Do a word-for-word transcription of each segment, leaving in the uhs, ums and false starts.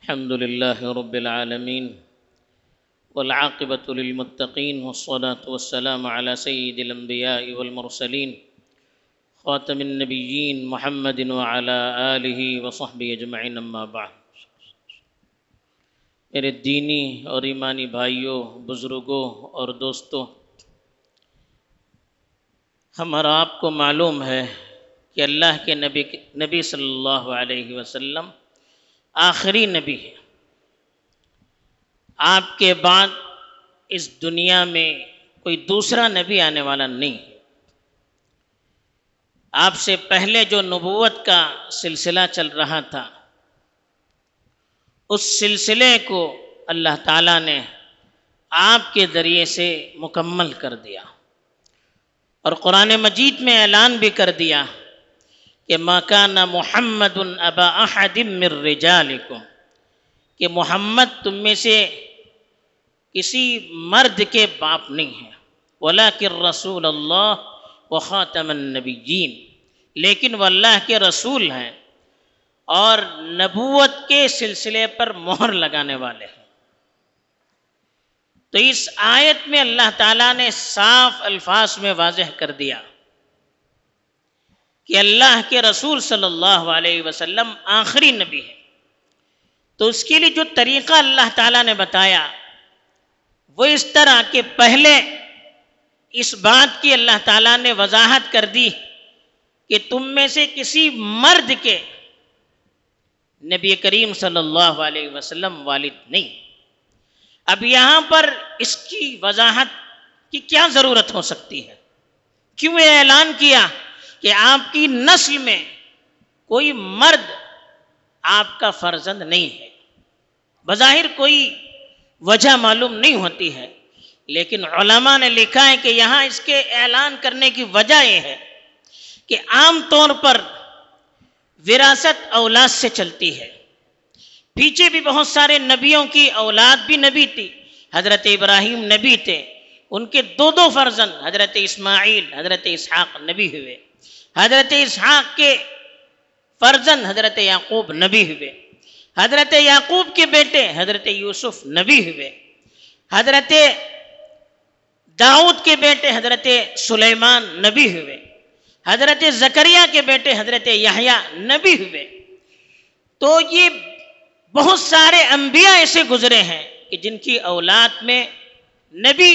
الحمد لله رب العالمين والعاقبة للمتقين والصلاة والسلام على سيد الأنبياء والمرسلين خاتم النبيين محمد وعلى آله وصحبه أجمعين اما بعد۔ میرے دینی اور ایمانی بھائیوں، بزرگوں اور دوستوں، ہمارا آپ کو معلوم ہے کہ اللہ کے نبی نبی صلی اللہ علیہ وسلم آخری نبی ہے۔ آپ کے بعد اس دنیا میں کوئی دوسرا نبی آنے والا نہیں ہے۔ آپ سے پہلے جو نبوت کا سلسلہ چل رہا تھا، اس سلسلے کو اللہ تعالیٰ نے آپ کے ذریعے سے مکمل کر دیا، اور قرآن مجید میں اعلان بھی کر دیا کہ ما کان محمد ابا احد من رجالکم، کہ محمد تم میں سے کسی مرد کے باپ نہیں ہے، ولکن رسول اللہ وخاتم النبیین، لیکن وہ اللہ کے رسول ہیں اور نبوت کے سلسلے پر مہر لگانے والے ہیں۔ تو اس آیت میں اللہ تعالیٰ نے صاف الفاظ میں واضح کر دیا کہ اللہ کے رسول صلی اللہ علیہ وسلم آخری نبی ہے۔ تو اس کے لیے جو طریقہ اللہ تعالیٰ نے بتایا وہ اس طرح کہ پہلے اس بات کی اللہ تعالیٰ نے وضاحت کر دی کہ تم میں سے کسی مرد کے نبی کریم صلی اللہ علیہ وسلم والد نہیں۔ اب یہاں پر اس کی وضاحت کی کیا ضرورت ہو سکتی ہے؟ کیوں یہ اعلان کیا کہ آپ کی نسل میں کوئی مرد آپ کا فرزند نہیں ہے؟ بظاہر کوئی وجہ معلوم نہیں ہوتی ہے، لیکن علماء نے لکھا ہے کہ یہاں اس کے اعلان کرنے کی وجہ یہ ہے کہ عام طور پر وراثت اولاد سے چلتی ہے۔ پیچھے بھی بہت سارے نبیوں کی اولاد بھی نبی تھی۔ حضرت ابراہیم نبی تھے، ان کے دو دو فرزند حضرت اسماعیل، حضرت اسحاق نبی ہوئے۔ حضرت اسحاق کے فرزند حضرت یعقوب نبی ہوئے۔ حضرت یعقوب کے بیٹے حضرت یوسف نبی ہوئے۔ حضرت داؤد کے بیٹے حضرت سلیمان نبی ہوئے۔ حضرت زکریا کے بیٹے حضرت یحییٰ نبی ہوئے۔ تو یہ بہت سارے انبیاء ایسے گزرے ہیں کہ جن کی اولاد میں نبی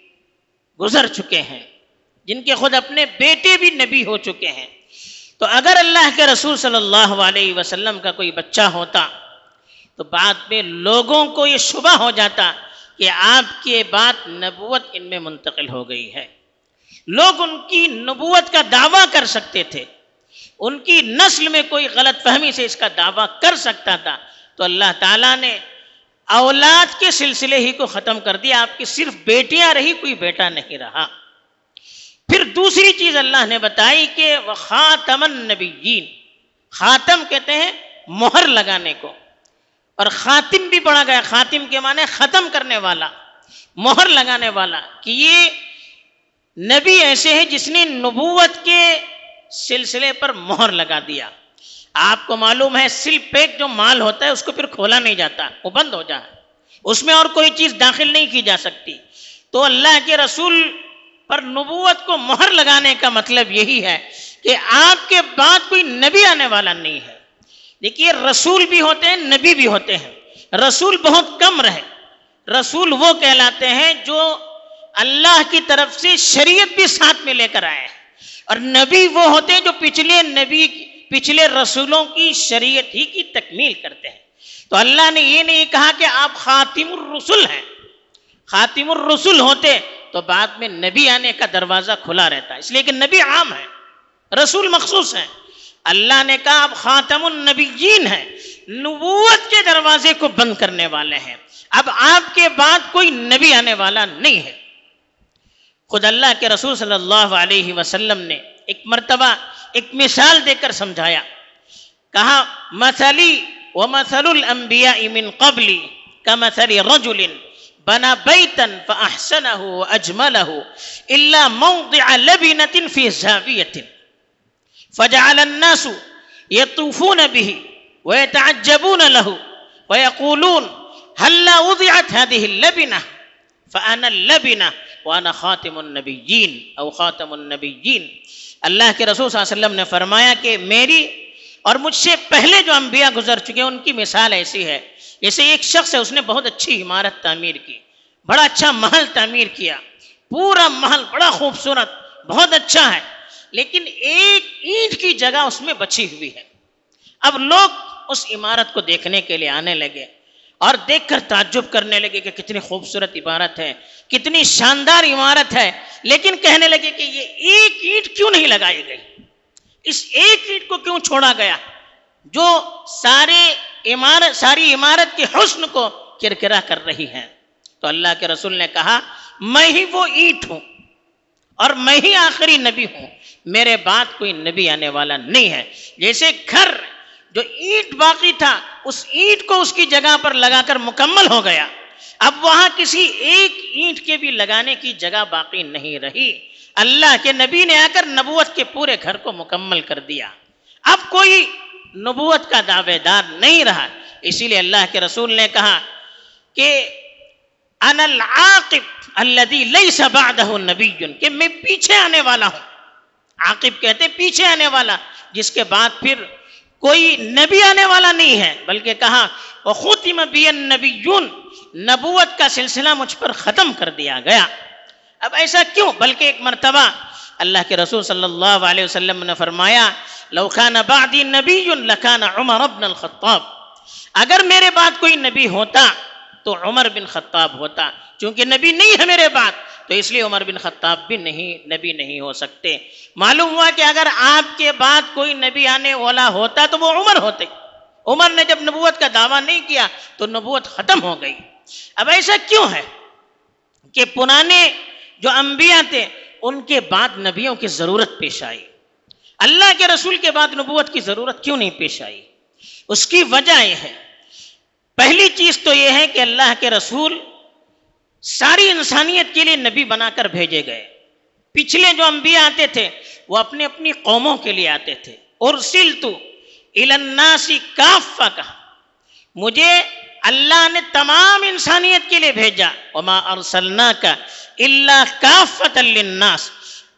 گزر چکے ہیں، جن کے خود اپنے بیٹے بھی نبی ہو چکے ہیں۔ تو اگر اللہ کے رسول صلی اللہ علیہ وسلم کا کوئی بچہ ہوتا تو بعد میں لوگوں کو یہ شبہ ہو جاتا کہ آپ کے بعد نبوت ان میں منتقل ہو گئی ہے۔ لوگ ان کی نبوت کا دعویٰ کر سکتے تھے، ان کی نسل میں کوئی غلط فہمی سے اس کا دعویٰ کر سکتا تھا۔ تو اللہ تعالیٰ نے اولاد کے سلسلے ہی کو ختم کر دیا، آپ کی صرف بیٹیاں رہی، کوئی بیٹا نہیں رہا۔ پھر دوسری چیز اللہ نے بتائی کہ وخاتم النبیین، خاتم کہتے ہیں مہر لگانے کو، اور خاتم بھی پڑھا گیا، خاتم کے معنی ختم کرنے والا، مہر لگانے والا، کہ یہ نبی ایسے ہیں جس نے نبوت کے سلسلے پر مہر لگا دیا۔ آپ کو معلوم ہے سیل پیک جو مال ہوتا ہے اس کو پھر کھولا نہیں جاتا، وہ بند ہو جائے، اس میں اور کوئی چیز داخل نہیں کی جا سکتی۔ تو اللہ کے رسول پر نبوت کو مہر لگانے کا مطلب یہی ہے کہ آپ کے بعد کوئی نبی آنے والا نہیں ہے۔ دیکھیے رسول بھی ہوتے ہیں، نبی بھی ہوتے ہیں۔ رسول بہت کم رہے، رسول وہ کہلاتے ہیں جو اللہ کی طرف سے شریعت بھی ساتھ میں لے کر آئے ہیں، اور نبی وہ ہوتے ہیں جو پچھلے نبی پچھلے رسولوں کی شریعت ہی کی تکمیل کرتے ہیں۔ تو اللہ نے یہ نہیں کہا کہ آپ خاتم الرسل ہیں، خاتم الرسل ہوتے تو بعد میں نبی آنے کا دروازہ کھلا رہتا، اس لیے کہ نبی عام ہے، رسول مخصوص ہیں۔ اللہ نے کہا آپ خاتم النبیین ہیں، نبوت کے دروازے کو بند کرنے والے ہیں، اب آپ کے بعد کوئی نبی آنے والا نہیں ہے۔ خود اللہ کے رسول صلی اللہ علیہ وسلم نے ایک مرتبہ ایک مثال دے کر سمجھایا، کہا مثلی ومثل الانبیاء من قبلی کمثل رجل بنا بیتا فاحسنہ واجملہ الا موضع لبنة فی زاویة فجعل الناس يطوفون به ويتعجبون له وَيَقُولُونَ هَلَّا وُضِعَتْ هَذِهِ اللَّبِنَةُ فَأَنَا اللَّبِنَةُ وَأَنَا خَاتِمُ النَّبِيِّينَ او خاتم النبیین۔ اللہ کے رسول صلی اللہ علیہ وسلم نے فرمایا کہ میری اور مجھ سے پہلے جو انبیاء گزر چکے ان کی مثال ایسی ہے جیسے ایک شخص ہے، اس نے بہت اچھی عمارت تعمیر کی، بڑا اچھا محل تعمیر کیا، پورا محل بڑا خوبصورت بہت اچھا ہے، لیکن ایک اینٹ کی جگہ اس میں بچی ہوئی ہے۔ اب لوگ اس عمارت کو دیکھنے کے لیے آنے لگے اور دیکھ کر تعجب کرنے لگے کہ کتنی خوبصورت عمارت ہے، کتنی شاندار عمارت ہے، لیکن کہنے لگے کہ یہ ایک اینٹ کیوں نہیں لگائی گئی، اس ایک اینٹ کو کیوں چھوڑا گیا جو سارے عمارت ساری عمارت کے حسن کو کرکرا کر رہی ہے۔ تو اللہ کے رسول نے کہا میں ہی وہ اینٹ ہوں اور میں ہی آخری نبی ہوں، میرے بعد کوئی نبی آنے والا نہیں ہے۔ جیسے گھر جو اینٹ باقی تھا اس اینٹ کو اس کی جگہ پر لگا کر مکمل ہو گیا، اب وہاں کسی ایک اینٹ کے بھی لگانے کی جگہ باقی نہیں رہی، اللہ کے نبی نے آ کر نبوت کے پورے گھر کو مکمل کر دیا، اب کوئی نبوت کا دعوے دار نہیں رہا۔ اسی لیے اللہ کے رسول نے کہا کہ انا العاقب الذی لیس بعدہ نبی، کہ میں پیچھے آنے والا ہوں، عاقب کہتے پیچھے آنے والا، جس کے بعد پھر کوئی نبی آنے والا نہیں ہے، بلکہ کہا وختم بی النبیون، نبوت کا سلسلہ مجھ پر ختم کر دیا گیا۔ اب ایسا کیوں؟ بلکہ ایک مرتبہ اللہ کے رسول صلی اللہ علیہ وسلم نے فرمایا لو کان بعدی نبی لکان عمر بن الخطاب، اگر میرے بعد کوئی نبی ہوتا تو عمر بن خطاب ہوتا، چونکہ نبی نہیں ہے میرے بعد تو اس لیے عمر بن خطاب بھی نہیں نبی نہیں ہو سکتے۔ معلوم ہوا کہ اگر آپ کے بعد کوئی نبی آنے والا ہوتا تو وہ عمر ہوتے، عمر نے جب نبوت کا دعویٰ نہیں کیا تو نبوت ختم ہو گئی۔ اب ایسا کیوں ہے کہ پرانے جو انبیاء تھے ان کے بعد نبیوں کی ضرورت پیش آئی، اللہ کے رسول کے بعد نبوت کی ضرورت کیوں نہیں پیش آئی؟ اس کی وجہ یہ ہے، پہلی چیز تو یہ ہے کہ اللہ کے رسول ساری انسانیت کے لیے نبی بنا کر بھیجے گئے۔ پچھلے جو انبیاء آتے تھے وہ اپنی اپنی قوموں کے لیے آتے تھے، ارسلت الی الناس کافہ، کہا مجھے اللہ نے تمام انسانیت کے لیے بھیجا، وما ارسلناک الا کافۃ للناس،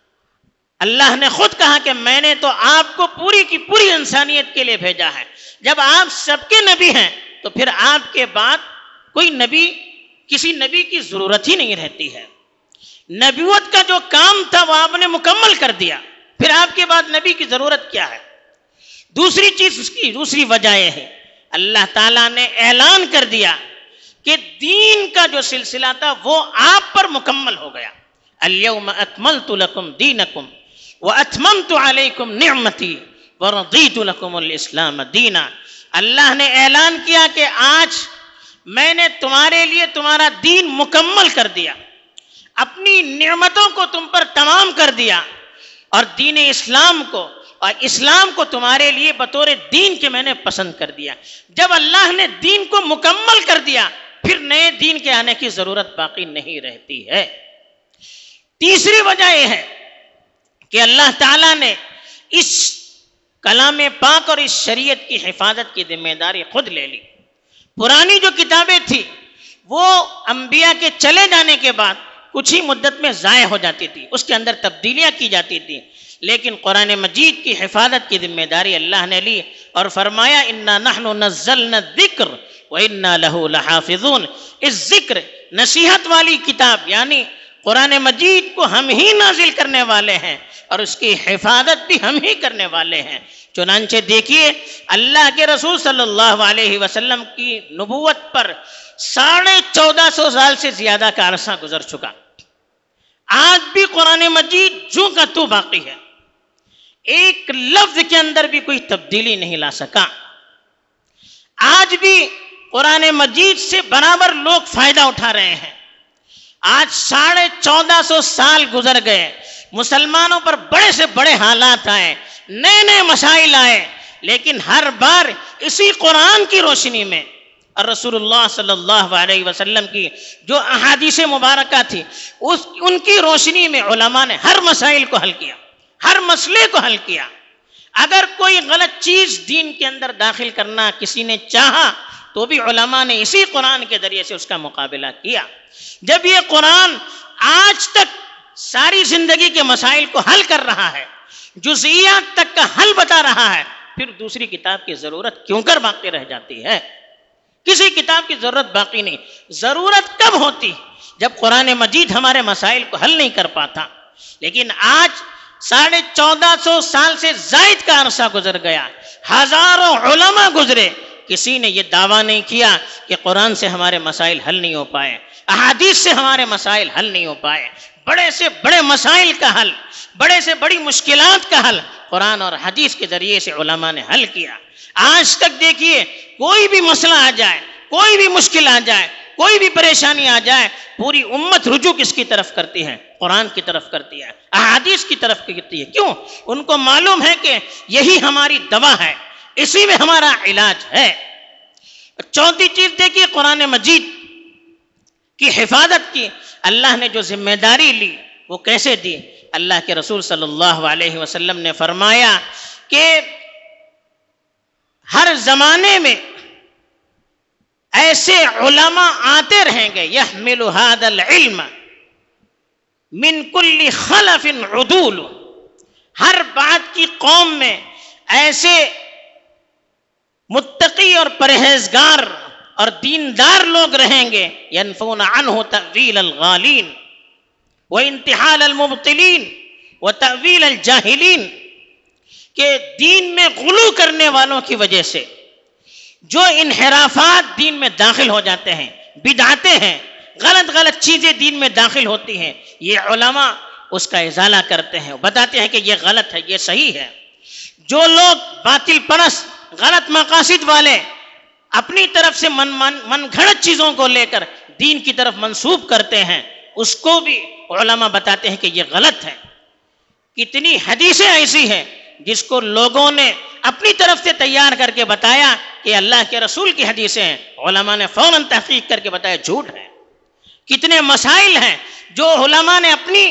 اللہ نے خود کہا کہ میں نے تو آپ کو پوری کی پوری انسانیت کے لیے بھیجا ہے۔ جب آپ سب کے نبی ہیں تو پھر آپ کے بعد کوئی نبی کسی نبی کی ضرورت ہی نہیں رہتی ہے، نبوت کا جو کام تھا وہ آپ نے مکمل کر دیا، پھر آپ کے بعد نبی کی ضرورت کیا ہے؟ دوسری چیز اس کی دوسری وجہ یہ ہے، اللہ تعالیٰ نے اعلان کر دیا کہ دین کا جو سلسلہ تھا وہ آپ پر مکمل ہو گیا، الیوم اکملت لکم دینکم واتممت علیکم نعمتی ورضیت لکم الاسلام دینا۔ اللہ نے اعلان کیا کہ آج میں نے تمہارے لیے تمہارا دین مکمل کر دیا، اپنی نعمتوں کو تم پر تمام کر دیا، اور دین اسلام کو اور اسلام کو تمہارے لیے بطور دین کے میں نے پسند کر دیا۔ جب اللہ نے دین کو مکمل کر دیا پھر نئے دین کے آنے کی ضرورت باقی نہیں رہتی ہے۔ تیسری وجہ یہ ہے کہ اللہ تعالیٰ نے اس کلام پاک اور اس شریعت کی حفاظت کی ذمہ داری خود لے لی۔ پرانی جو کتابیں تھی وہ انبیاء کے چلے جانے کے بعد کچھ ہی مدت میں ضائع ہو جاتی تھی، اس کے اندر تبدیلیاں کی جاتی تھی، لیکن قرآن مجید کی حفاظت کی ذمہ داری اللہ نے لی اور فرمایا انا نحن نزلنا الذکر وانا لہ لحافظون۔ اس ذکر نصیحت والی کتاب یعنی قرآن مجید کو ہم ہی نازل کرنے والے ہیں اور اس کی حفاظت بھی ہم ہی کرنے والے ہیں۔ چنانچہ دیکھیے اللہ کے رسول صلی اللہ علیہ وسلم کی نبوت پر ساڑھے چودہ سو سال سے زیادہ کا عرصہ گزر چکا، آج بھی قرآن مجید جو کا تو باقی ہے، ایک لفظ کے اندر بھی کوئی تبدیلی نہیں لا سکا۔ آج بھی قرآن مجید سے برابر لوگ فائدہ اٹھا رہے ہیں۔ آج ساڑھے چودہ سو سال گزر گئے، مسلمانوں پر بڑے سے بڑے حالات آئے، نئے نئے مسائل آئے، لیکن ہر بار اسی قرآن کی روشنی میں اور رسول اللہ صلی اللہ علیہ وسلم کی جو احادیث مبارکہ تھی اس ان کی روشنی میں علماء نے ہر مسائل کو حل کیا، ہر مسئلے کو حل کیا۔ اگر کوئی غلط چیز دین کے اندر داخل کرنا کسی نے چاہا تو بھی علماء نے اسی قرآن کے ذریعے سے اس کا مقابلہ کیا. جب یہ قرآن آج تک ساری زندگی کے مسائل کو حل کر رہا ہے، جزئیات تک کا حل بتا رہا ہے، پھر دوسری کتاب کی ضرورت کیوں کر باقی رہ جاتی ہے؟ کسی کتاب کی ضرورت باقی نہیں. ضرورت کب ہوتی؟ جب قرآن مجید ہمارے مسائل کو حل نہیں کر پاتا. لیکن آج ساڑھے چودہ سو سال سے زائد کا عرصہ گزر گیا، ہزاروں علماء گزرے، کسی نے یہ دعویٰ نہیں کیا کہ قرآن سے ہمارے مسائل حل نہیں ہو پائے، احادیث سے ہمارے مسائل حل نہیں ہو پائے. بڑے سے بڑے مسائل کا حل، بڑے سے بڑی مشکلات کا حل قرآن اور حدیث کے ذریعے سے علماء نے حل کیا. آج تک دیکھیے، کوئی بھی مسئلہ آ جائے، کوئی بھی مشکل آ جائے، کوئی بھی پریشانی آ جائے، پوری امت رجوع کس کی طرف کرتی ہے؟ قرآن کی طرف کرتی ہے، احادیث کی طرف کرتی ہے. کیوں؟ ان کو معلوم ہے کہ یہی ہماری دوا ہے، اسی میں ہمارا علاج ہے. چوتھی چیز دیکھیے، قرآن مجید کی حفاظت کی اللہ نے جو ذمہ داری لی وہ کیسے دی؟ اللہ کے رسول صلی اللہ علیہ وسلم نے فرمایا کہ ہر زمانے میں ایسے علماء آتے رہیں گے، یحمل ھذا العلم من کل خلف عدول، ہر بات کی قوم میں ایسے متقی اور پرہیزگار اور دیندار لوگ رہیں گے، ینفون عنہ تأویل الغالین وانتحال المبطلین وتأویل الجاہلین، کہ دین میں غلو کرنے والوں کی وجہ سے جو انحرافات دین میں داخل ہو جاتے ہیں، بدعتیں ہیں، غلط غلط چیزیں دین میں داخل ہوتی ہیں، یہ علماء اس کا ازالہ کرتے ہیں، بتاتے ہیں کہ یہ غلط ہے، یہ صحیح ہے. جو لوگ باطل پرست، غلط مقاصد والے اپنی طرف سے من من من گھڑت چیزوں کو لے کر دین کی طرف منسوب کرتے ہیں، اس کو بھی علماء بتاتے ہیں کہ یہ غلط ہے. کتنی حدیثیں ایسی ہیں جس کو لوگوں نے اپنی طرف سے تیار کر کے بتایا کہ اللہ کے رسول کی حدیثیں ہیں، علماء نے فوراً تحقیق کر کے بتایا جھوٹ ہے. کتنے مسائل ہیں جو علماء نے اپنی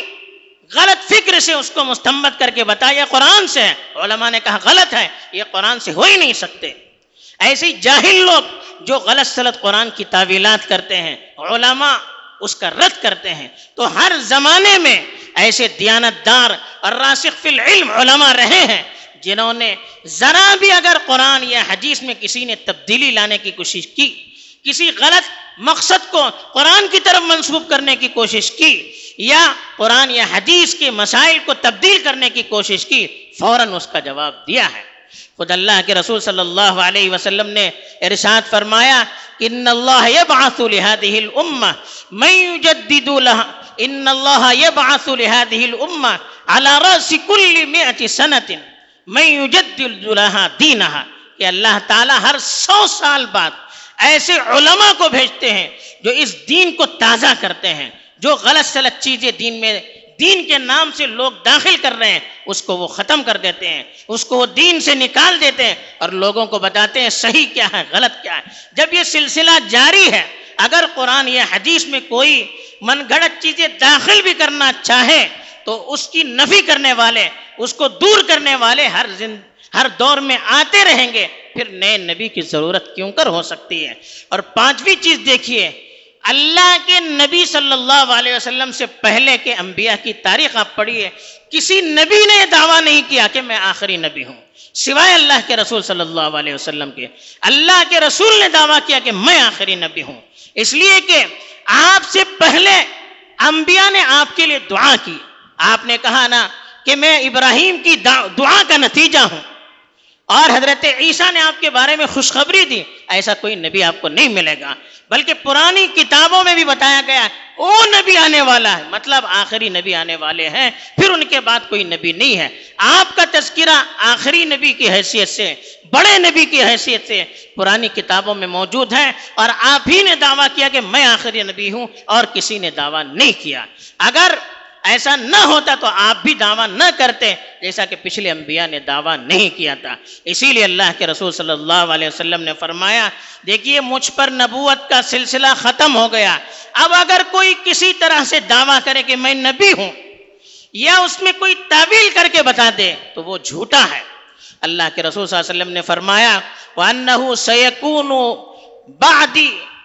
غلط فکر سے اس کو مستنبط کر کے بتایا قرآن سے ہے، علماء نے کہا غلط ہے، یہ قرآن سے ہو ہی نہیں سکتے. ایسے جاہل لوگ جو غلط سلط قرآن کی تعویلات کرتے ہیں، علماء اس کا رد کرتے ہیں. تو ہر زمانے میں ایسے دیانتدار اور راسخ فی العلم علماء رہے ہیں جنہوں نے ذرا بھی اگر قرآن یا حدیث میں کسی نے تبدیلی لانے کی کوشش کی، کسی غلط مقصد کو قرآن کی طرف منسوب کرنے کی کوشش کی، یا قرآن یا حدیث کے مسائل کو تبدیل کرنے کی کوشش کی، فوراً اس کا جواب دیا ہے. خود اللہ کے رسول صلی اللہ علیہ وسلم نے ارشاد فرمایا ان اللہ یبعث لہذه الامہ من یجدد لها ان اللہ یبعث لهذه الامہ على رأس كل مئة سنة من یجدد لها دینها، کہ اللہ تعالی ہر سو سال بعد ایسے علماء کو بھیجتے ہیں جو اس دین کو تازہ کرتے ہیں. جو غلط سلط چیزیں دین میں دین کے نام سے لوگ داخل کر رہے ہیں اس کو وہ ختم کر دیتے ہیں، اس کو وہ دین سے نکال دیتے ہیں اور لوگوں کو بتاتے ہیں صحیح کیا ہے، غلط کیا ہے. جب یہ سلسلہ جاری ہے، اگر قرآن یا حدیث میں کوئی من گھڑت چیزیں داخل بھی کرنا چاہے تو اس کی نفی کرنے والے، اس کو دور کرنے والے ہر زند ہر دور میں آتے رہیں گے، پھر نئے نبی کی ضرورت کیوں کر ہو سکتی ہے. اور پانچویں چیز دیکھیے، اللہ کے نبی صلی اللہ علیہ وسلم سے پہلے کے انبیاء کی تاریخ آپ پڑھیے، کسی نبی نے یہ دعویٰ نہیں کیا کہ میں آخری نبی ہوں سوائے اللہ کے رسول صلی اللہ علیہ وسلم کے. اللہ کے رسول نے دعویٰ کیا کہ میں آخری نبی ہوں، اس لیے کہ آپ سے پہلے انبیاء نے آپ کے لیے دعا کی. آپ نے کہا نا کہ میں ابراہیم کی دعا کا نتیجہ ہوں، اور حضرت عیسیٰ نے آپ کے بارے میں خوشخبری دی. ایسا کوئی نبی آپ کو نہیں ملے گا، بلکہ پرانی کتابوں میں بھی بتایا گیا وہ نبی آنے والا ہے، مطلب آخری نبی آنے والے ہیں، پھر ان کے بعد کوئی نبی نہیں ہے. آپ کا تذکرہ آخری نبی کی حیثیت سے، بڑے نبی کی حیثیت سے پرانی کتابوں میں موجود ہے، اور آپ ہی نے دعویٰ کیا کہ میں آخری نبی ہوں، اور کسی نے دعویٰ نہیں کیا. اگر ایسا نہ ہوتا تو آپ بھی دعویٰ نہ کرتے، جیسا کہ پچھلے انبیاء نے دعویٰ نہیں کیا تھا. اسی لیے اللہ کے رسول صلی اللہ علیہ وسلم نے فرمایا دیکھیے مجھ پر نبوت کا سلسلہ ختم ہو گیا، اب اگر کوئی کسی طرح سے دعویٰ کرے کہ میں نبی ہوں یا اس میں کوئی تعویل کر کے بتا دے تو وہ جھوٹا ہے. اللہ کے رسول صلی اللہ علیہ وسلم نے فرمایا وَأَنَّهُ سَيَكُونُ بعدی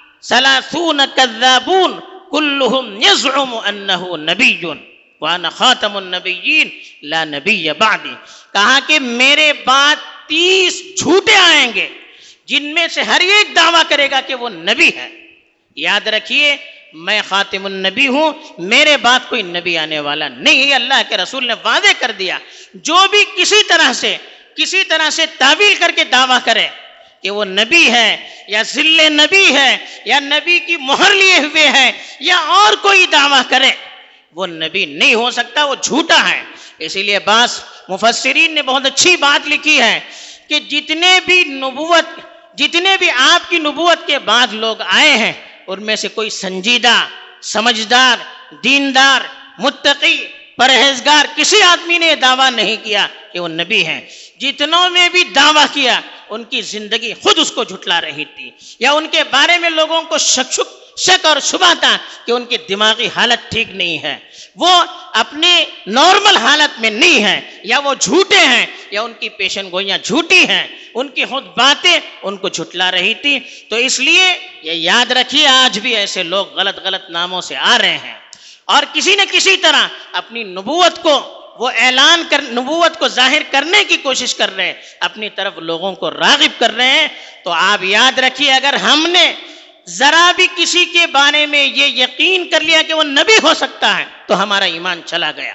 ثلاثون کذابون کلہم یزعم انہ نبی وانا خاتم النبیین لا نبی بعدی. کہا کہ میرے بعد تیس جھوٹے آئیں گے جن میں سے ہر ایک دعویٰ کرے گا کہ وہ نبی ہے. یاد رکھیے میں خاتم النبی ہوں، میرے بعد کوئی نبی آنے والا نہیں. اللہ کے رسول نے واضح کر دیا. جو بھی کسی طرح سے کسی طرح سے تعویل کر کے دعویٰ کرے کہ وہ نبی ہے یا ذل نبی ہے یا نبی کی مہر لیے ہوئے ہے یا اور کوئی دعویٰ کرے، وہ نبی نہیں ہو سکتا، وہ جھوٹا ہے. اسی لیے بعض مفسرین نے بہت اچھی بات لکھی ہے کہ جتنے بھی نبوت جتنے بھی آپ کی نبوت کے بعد لوگ آئے ہیں ان میں سے کوئی سنجیدہ، سمجھدار، دیندار، متقی، پرہیزگار کسی آدمی نے یہ دعویٰ نہیں کیا کہ وہ نبی ہیں. جتنوں نے بھی دعویٰ کیا ان کی زندگی خود اس کو جھٹلا رہی تھی، یا ان کے بارے میں لوگوں کو شک شک شک اور شبہ تھا کہ ان کی دماغی حالت ٹھیک نہیں ہے، وہ اپنی نارمل حالت میں نہیں ہے، یا وہ جھوٹے ہیں یا ان کی پیشن گوئیاں جھوٹی ہیں، ان کی خود باتیں ان کو جھٹلا رہی تھی. تو اس لیے یہ یاد رکھیے آج بھی ایسے لوگ غلط غلط ناموں سے آ رہے ہیں اور کسی نہ کسی طرح اپنی نبوت کو وہ اعلان کر نبوت کو ظاہر کرنے کی کوشش کر رہے ہیں، اپنی طرف لوگوں کو راغب کر رہے ہیں. تو آپ یاد رکھیے اگر ہم نے ذرا بھی کسی کے بارے میں یہ یقین کر لیا کہ وہ نبی ہو سکتا ہے تو ہمارا ایمان چلا گیا،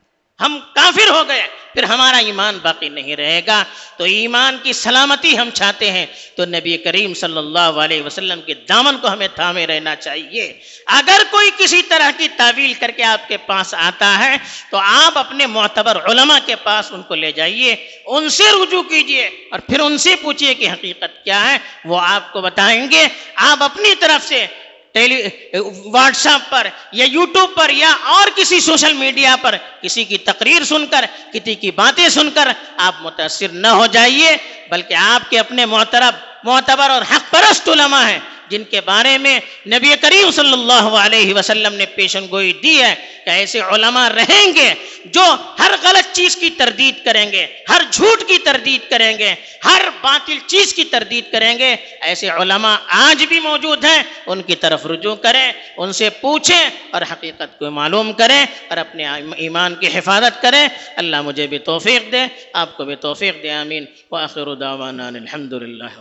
ہم کافر ہو گئے، پھر ہمارا ایمان باقی نہیں رہے گا. تو ایمان کی سلامتی ہم چاہتے ہیں تو نبی کریم صلی اللہ علیہ وسلم کے دامن کو ہمیں تھامے رہنا چاہیے. اگر کوئی کسی طرح کی تعویل کر کے آپ کے پاس آتا ہے تو آپ اپنے معتبر علماء کے پاس ان کو لے جائیے، ان سے رجوع کیجئے اور پھر ان سے پوچھئے کہ حقیقت کیا ہے، وہ آپ کو بتائیں گے. آپ اپنی طرف سے ٹیلی واٹس ایپ پر یا یوٹیوب پر یا اور کسی سوشل میڈیا پر کسی کی تقریر سن کر، کسی کی باتیں سن کر آپ متاثر نہ ہو جائیے، بلکہ آپ کے اپنے معترف معتبر اور حق پرست علماء ہیں جن کے بارے میں نبی کریم صلی اللہ علیہ وسلم نے پیشن گوئی دی ہے کہ ایسے علماء رہیں گے جو ہر غلط چیز کی تردید کریں گے، ہر جھوٹ کی تردید کریں گے، ہر باطل چیز کی تردید کریں گے. ایسے علماء آج بھی موجود ہیں، ان کی طرف رجوع کریں، ان سے پوچھیں اور حقیقت کو معلوم کریں اور اپنے ایمان کی حفاظت کریں. اللہ مجھے بھی توفیق دے، آپ کو بھی توفیق دے. آمین. وآخر دعوانا الحمدللہ.